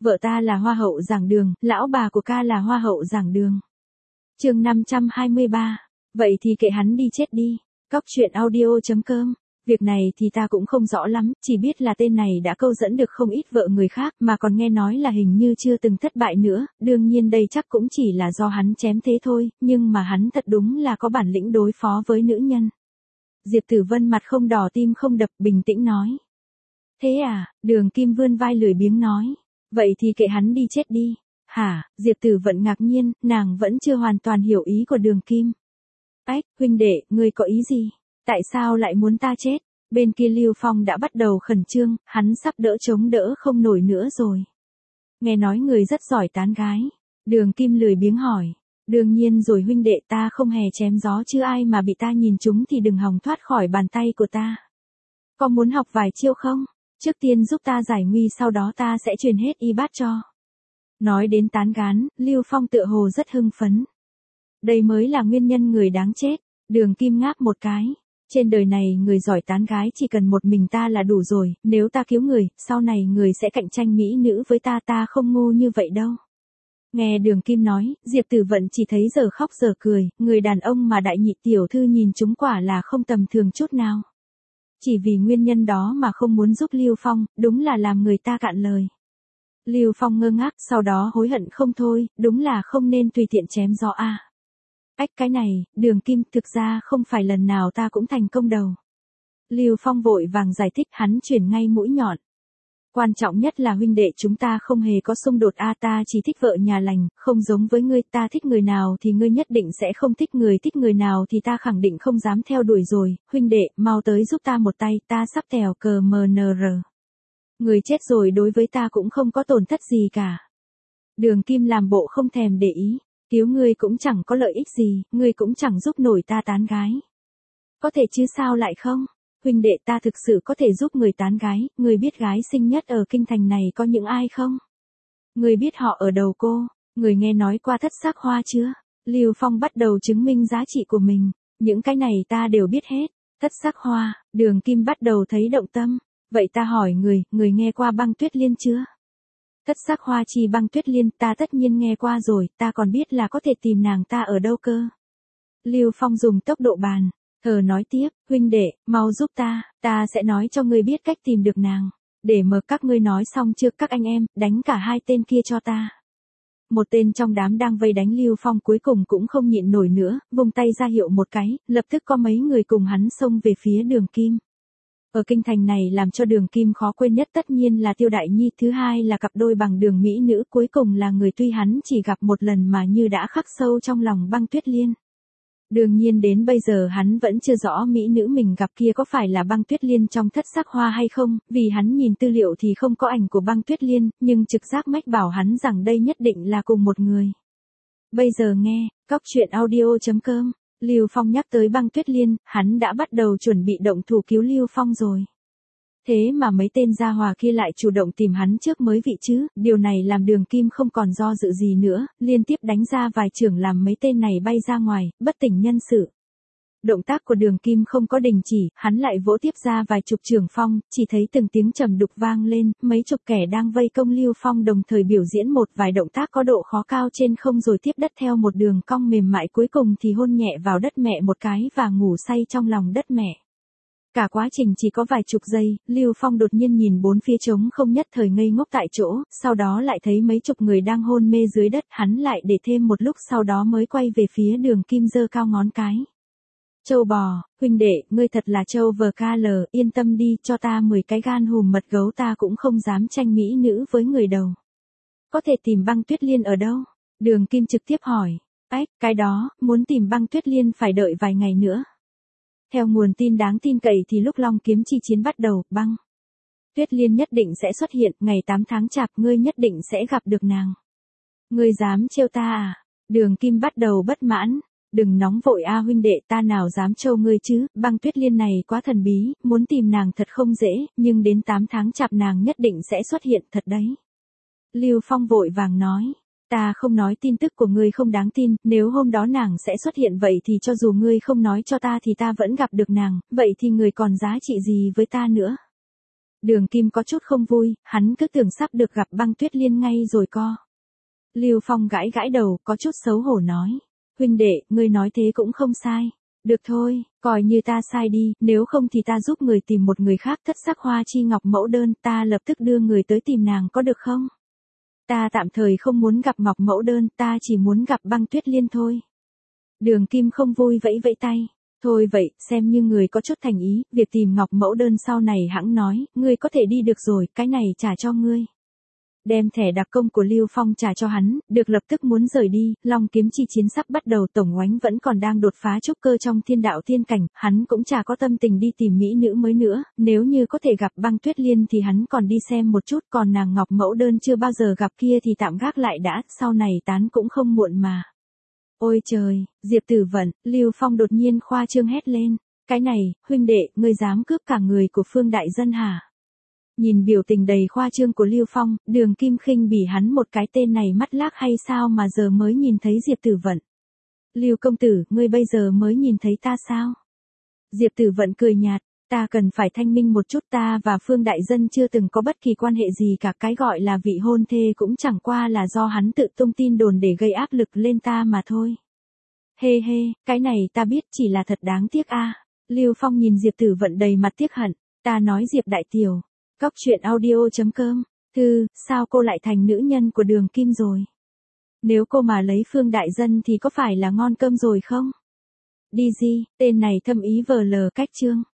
Vợ ta là hoa hậu giảng đường, lão bà của ca là hoa hậu giảng đường. Chương 523. Vậy thì kệ hắn đi chết đi. Cóc truyện audio.com. Việc này thì ta cũng không rõ lắm, chỉ biết là tên này đã câu dẫn được không ít vợ người khác, mà còn nghe nói là hình như chưa từng thất bại nữa, đương nhiên đây chắc cũng chỉ là do hắn chém thế thôi, nhưng mà hắn thật đúng là có bản lĩnh đối phó với nữ nhân. Diệp Tử Vân mặt không đỏ tim không đập, bình tĩnh nói. Thế à, Đường Kim vươn vai lười biếng nói. Vậy thì kệ hắn đi chết đi. Hả, Diệp Tử Vận ngạc nhiên, nàng vẫn chưa hoàn toàn hiểu ý của Đường Kim. Ách, huynh đệ, ngươi có ý gì? Tại sao lại muốn ta chết? Bên kia Lưu Phong đã bắt đầu khẩn trương, hắn sắp đỡ chống đỡ không nổi nữa rồi. Nghe nói người rất giỏi tán gái. Đường Kim lười biếng hỏi. Đương nhiên rồi huynh đệ, ta không hề chém gió chứ ai mà bị ta nhìn trúng thì đừng hòng thoát khỏi bàn tay của ta. Có muốn học vài chiêu không? Trước tiên giúp ta giải nguy, sau đó ta sẽ truyền hết y bát cho. Nói đến tán gái, Lưu Phong tựa hồ rất hưng phấn. Đây mới là nguyên nhân người đáng chết. Đường Kim ngáp một cái. Trên đời này người giỏi tán gái chỉ cần một mình ta là đủ rồi, nếu ta cứu người, sau này người sẽ cạnh tranh mỹ nữ với ta, ta không ngu như vậy đâu. Nghe Đường Kim nói, Diệp Tử Vận chỉ thấy giờ khóc giờ cười, người đàn ông mà đại nhị tiểu thư nhìn chúng quả là không tầm thường chút nào. Chỉ vì nguyên nhân đó mà không muốn giúp Lưu Phong, đúng là làm người ta cạn lời. Lưu Phong ngơ ngác, sau đó hối hận không thôi, đúng là không nên tùy tiện chém gió a. Ách, cái này, Đường Kim, thực ra không phải lần nào ta cũng thành công đâu. Lưu Phong vội vàng giải thích, hắn chuyển ngay mũi nhọn. Quan trọng nhất là huynh đệ chúng ta không hề có xung đột a, ta chỉ thích vợ nhà lành, không giống với ngươi, ta thích người nào thì ngươi nhất định sẽ không thích người nào thì ta khẳng định không dám theo đuổi rồi, huynh đệ, mau tới giúp ta một tay, ta sắp tèo cờ MNR. Người chết rồi đối với ta cũng không có tổn thất gì cả. Đường Kim làm bộ không thèm để ý, cứu ngươi cũng chẳng có lợi ích gì, ngươi cũng chẳng giúp nổi ta tán gái. Có thể chứ sao lại không? Huynh đệ, ta thực sự có thể giúp người tán gái, người biết gái xinh nhất ở kinh thành này có những ai không? Người biết họ ở đầu cô, người nghe nói qua Thất Sắc Hoa chưa? Lưu Phong bắt đầu chứng minh giá trị của mình, những cái này ta đều biết hết. Thất Sắc Hoa, Đường Kim bắt đầu thấy động tâm, vậy ta hỏi người nghe qua Băng Tuyết Liên chưa? Thất Sắc Hoa chi Băng Tuyết Liên, ta tất nhiên nghe qua rồi, ta còn biết là có thể tìm nàng ta ở đâu cơ. Lưu Phong dùng tốc độ bàn. Thờ nói tiếp, huynh đệ, mau giúp ta sẽ nói cho ngươi biết cách tìm được nàng. Để mờ các ngươi nói xong chưa các anh em, đánh cả hai tên kia cho ta. Một tên trong đám đang vây đánh Lưu Phong cuối cùng cũng không nhịn nổi nữa, vung tay ra hiệu một cái, lập tức có mấy người cùng hắn xông về phía Đường Kim. Ở kinh thành này làm cho Đường Kim khó quên nhất tất nhiên là Tiêu Đại Nhi, thứ hai là cặp đôi bằng đường mỹ nữ, cuối cùng là người tuy hắn chỉ gặp một lần mà như đã khắc sâu trong lòng Băng Tuyết Liên. Đương nhiên đến bây giờ hắn vẫn chưa rõ mỹ nữ mình gặp kia có phải là Băng Tuyết Liên trong Thất Sắc Hoa hay không, vì hắn nhìn tư liệu thì không có ảnh của Băng Tuyết Liên, nhưng trực giác mách bảo hắn rằng đây nhất định là cùng một người. Bây giờ nghe, cóc truyện audio.com, Lưu Phong nhắc tới Băng Tuyết Liên, hắn đã bắt đầu chuẩn bị động thủ cứu Lưu Phong rồi. Thế mà mấy tên gia hòa kia lại chủ động tìm hắn trước mới vị chứ, điều này làm Đường Kim không còn do dự gì nữa, liên tiếp đánh ra vài chưởng làm mấy tên này bay ra ngoài, bất tỉnh nhân sự. Động tác của Đường Kim không có đình chỉ, hắn lại vỗ tiếp ra vài chục chưởng phong, chỉ thấy từng tiếng trầm đục vang lên, mấy chục kẻ đang vây công Lưu Phong đồng thời biểu diễn một vài động tác có độ khó cao trên không rồi tiếp đất theo một đường cong mềm mại, cuối cùng thì hôn nhẹ vào đất mẹ một cái và ngủ say trong lòng đất mẹ. Cả quá trình chỉ có vài chục giây, Lưu Phong đột nhiên nhìn bốn phía trống không, nhất thời ngây ngốc tại chỗ, sau đó lại thấy mấy chục người đang hôn mê dưới đất, hắn lại để thêm một lúc sau đó mới quay về phía Đường Kim giơ cao ngón cái. Châu bò, huynh đệ, ngươi thật là châu VKL, yên tâm đi, cho ta 10 cái gan hùm mật gấu ta cũng không dám tranh mỹ nữ với người đầu. Có thể tìm Băng Tuyết Liên ở đâu? Đường Kim trực tiếp hỏi. Ách, cái đó, muốn tìm Băng Tuyết Liên phải đợi vài ngày nữa. Theo nguồn tin đáng tin cậy thì lúc Long Kiếm chi chiến bắt đầu, Băng Tuyết Liên nhất định sẽ xuất hiện, ngày 8 tháng Chạp ngươi nhất định sẽ gặp được nàng. Ngươi dám trêu ta à? Đường Kim bắt đầu bất mãn. Đừng nóng vội a huynh đệ, ta nào dám trêu ngươi chứ, Băng Tuyết Liên này quá thần bí, muốn tìm nàng thật không dễ, nhưng đến 8 tháng Chạp nàng nhất định sẽ xuất hiện thật đấy. Lưu Phong vội vàng nói. Ta không nói tin tức của ngươi không đáng tin, nếu hôm đó nàng sẽ xuất hiện vậy thì cho dù ngươi không nói cho ta thì ta vẫn gặp được nàng, vậy thì người còn giá trị gì với ta nữa? Đường Kim có chút không vui, hắn cứ tưởng sắp được gặp Băng Tuyết Liên ngay rồi co. Lưu Phong gãi gãi đầu, có chút xấu hổ nói. Huynh đệ, ngươi nói thế cũng không sai. Được thôi, coi như ta sai đi, nếu không thì ta giúp người tìm một người khác thất sắc hoa chi ngọc mẫu đơn, ta lập tức đưa người tới tìm nàng có được không? Ta tạm thời không muốn gặp ngọc mẫu đơn, ta chỉ muốn gặp Băng Tuyết Liên thôi. Đường Kim không vui vẫy vẫy tay. Thôi vậy, xem như người có chút thành ý, việc tìm ngọc mẫu đơn sau này hãng nói, ngươi có thể đi được rồi, cái này trả cho ngươi. Đem thẻ đặc công của Lưu Phong trả cho hắn, được lập tức muốn rời đi, Long kiếm chi chiến sắp bắt đầu, Tổng Oánh vẫn còn đang đột phá trúc cơ trong thiên đạo thiên cảnh, hắn cũng chả có tâm tình đi tìm mỹ nữ mới nữa, nếu như có thể gặp Băng Tuyết Liên thì hắn còn đi xem một chút, còn nàng ngọc mẫu đơn chưa bao giờ gặp kia thì tạm gác lại đã, sau này tán cũng không muộn mà. Ôi trời, Diệp Tử Vận, Lưu Phong đột nhiên khoa trương hét lên, cái này, huynh đệ, ngươi dám cướp cả người của Phương Đại Dân hả? Nhìn biểu tình đầy khoa trương của Lưu Phong, Đường Kim khinh bỉ hắn một cái, tên này mắt lác hay sao mà giờ mới nhìn thấy Diệp Tử Vận. Lưu công tử, ngươi bây giờ mới nhìn thấy ta sao? Diệp Tử Vận cười nhạt, ta cần phải thanh minh một chút, ta và Phương Đại Dân chưa từng có bất kỳ quan hệ gì cả, cái gọi là vị hôn thê cũng chẳng qua là do hắn tự tung tin đồn để gây áp lực lên ta mà thôi. Hê hê, cái này ta biết, chỉ là thật đáng tiếc a. Lưu Phong nhìn Diệp Tử Vận đầy mặt tiếc hận, ta nói Diệp đại tiểu. Cóc truyện audio.com, Thư, sao cô lại thành nữ nhân của Đường Kim rồi? Nếu cô mà lấy Phương Đại Dân thì có phải là ngon cơm rồi không? Đi gì, tên này thâm ý vờ lờ cách chương.